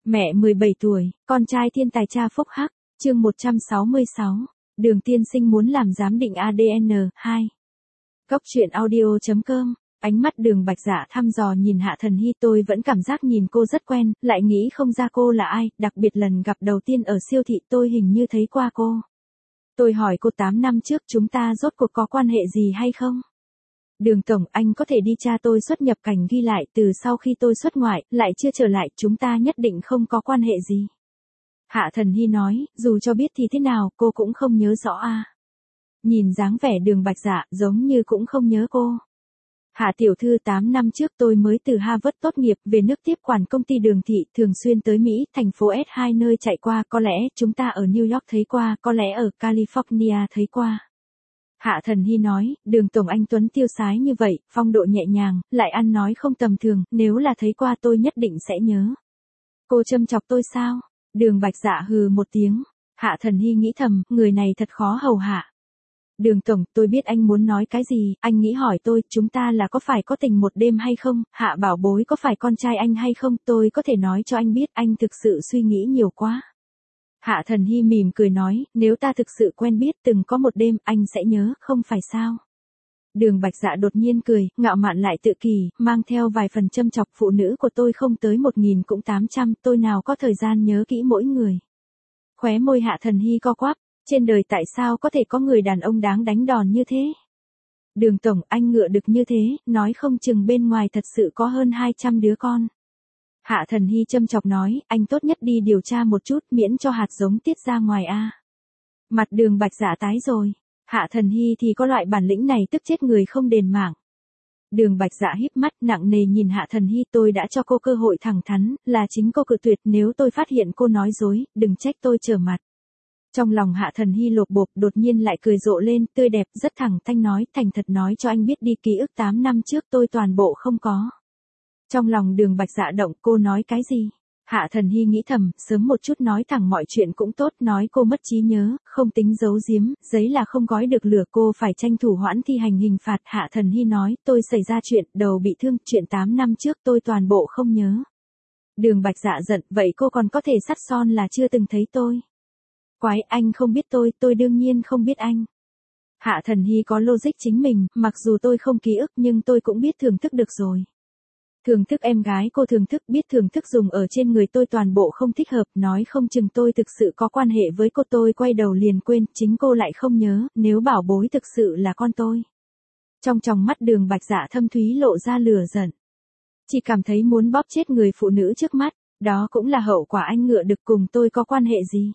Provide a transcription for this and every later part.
Mẹ 17 tuổi, con trai thiên tài cha phúc hắc, chương 166, Đường tiên sinh muốn làm giám định ADN, 2. Cốc truyện audio.com, ánh mắt Đường Bạch Dạ thăm dò nhìn Hạ Thần Hy, tôi vẫn cảm giác nhìn cô rất quen, lại nghĩ không ra cô là ai, đặc biệt lần gặp đầu tiên ở siêu thị tôi hình như thấy qua cô. Tôi hỏi cô 8 năm trước chúng ta rốt cuộc có quan hệ gì hay không? Đường tổng, anh có thể đi tra tôi xuất nhập cảnh ghi lại từ sau khi tôi xuất ngoại, lại chưa trở lại, chúng ta nhất định không có quan hệ gì. Hạ Thần Hy nói, dù cho biết thì thế nào, cô cũng không nhớ rõ à. Nhìn dáng vẻ Đường Bạch Dạ, giống như cũng không nhớ cô. Hạ tiểu thư, 8 năm trước tôi mới từ Harvard tốt nghiệp, về nước tiếp quản công ty Đường thị, thường xuyên tới Mỹ, thành phố S2 nơi chạy qua, có lẽ chúng ta ở New York thấy qua, có lẽ ở California thấy qua. Hạ Thần Hy nói, Đường tổng, anh tuấn tiêu sái như vậy, phong độ nhẹ nhàng, lại ăn nói không tầm thường, nếu là thấy qua tôi nhất định sẽ nhớ. Cô châm chọc tôi sao? Đường Bạch Dạ hừ một tiếng. Hạ Thần Hy nghĩ thầm, người này thật khó hầu hạ. Đường tổng, tôi biết anh muốn nói cái gì, anh nghĩ hỏi tôi, chúng ta là có phải có tình một đêm hay không, Hạ bảo bối có phải con trai anh hay không, tôi có thể nói cho anh biết, anh thực sự suy nghĩ nhiều quá. Hạ Thần Hy mỉm cười nói, nếu ta thực sự quen biết từng có một đêm, anh sẽ nhớ, không phải sao? Đường Bạch Dạ đột nhiên cười, ngạo mạn lại tự kỳ, mang theo vài phần châm chọc, phụ nữ của tôi không tới 1000 cũng 800, tôi nào có thời gian nhớ kỹ mỗi người. Khóe môi Hạ Thần Hy co quắp, trên đời tại sao có thể có người đàn ông đáng đánh đòn như thế? Đường tổng, anh ngựa được như thế, nói không chừng bên ngoài thật sự có hơn 200 đứa con. Hạ Thần Hy châm chọc nói, anh tốt nhất đi điều tra một chút, miễn cho hạt giống tiết ra ngoài a. Mặt Đường Bạch Dạ tái rồi. Hạ Thần Hy thì có loại bản lĩnh này tức chết người không đền mạng. Đường Bạch Dạ híp mắt nặng nề nhìn Hạ Thần Hy, tôi đã cho cô cơ hội thẳng thắn, là chính cô cự tuyệt, nếu tôi phát hiện cô nói dối, đừng trách tôi trở mặt. Trong lòng Hạ Thần Hy lột bột, đột nhiên lại cười rộ lên, tươi đẹp, rất thẳng thanh nói, thành thật nói cho anh biết đi, ký ức 8 năm trước tôi toàn bộ không có. Trong lòng Đường Bạch Dạ động, cô nói cái gì? Hạ Thần Hy nghĩ thầm, sớm một chút nói thẳng mọi chuyện cũng tốt, nói cô mất trí nhớ, không tính giấu giếm, giấy là không gói được lửa, cô phải tranh thủ hoãn thi hành hình phạt. Hạ Thần Hy nói, tôi xảy ra chuyện, đầu bị thương, chuyện 8 năm trước tôi toàn bộ không nhớ. Đường Bạch Dạ giận, vậy cô còn có thể sắt son là chưa từng thấy tôi. Quái, anh không biết tôi đương nhiên không biết anh. Hạ Thần Hy có logic chính mình, mặc dù tôi không ký ức nhưng tôi cũng biết thưởng thức được rồi. Thưởng thức em gái cô thưởng thức, biết thưởng thức dùng ở trên người tôi toàn bộ không thích hợp, nói không chừng tôi thực sự có quan hệ với cô. Tôi quay đầu liền quên, chính cô lại không nhớ, nếu bảo bối thực sự là con tôi. Trong tròng mắt Đường Bạch Dạ thâm thúy lộ ra lửa giận. Chỉ cảm thấy muốn bóp chết người phụ nữ trước mắt, đó cũng là hậu quả, anh ngựa được cùng tôi có quan hệ gì.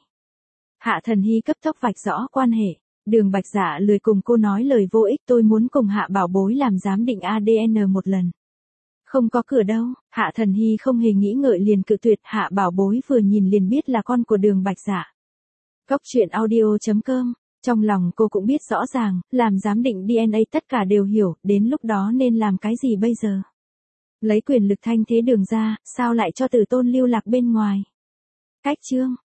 Hạ Thần Hy cấp tốc vạch rõ quan hệ. Đường Bạch Dạ lười cùng cô nói lời vô ích, tôi muốn cùng Hạ bảo bối làm giám định ADN một lần. Không có cửa đâu. Hạ Thần Hy không hề nghĩ ngợi liền cự tuyệt, Hạ bảo bối vừa nhìn liền biết là con của Đường Bạch Dạ. Cốc truyện audio.com, trong lòng cô cũng biết rõ ràng, làm giám định DNA tất cả đều hiểu, đến lúc đó nên làm cái gì bây giờ? Lấy quyền lực thanh thế Đường ra, sao lại cho Từ Tôn lưu lạc bên ngoài? Cách chương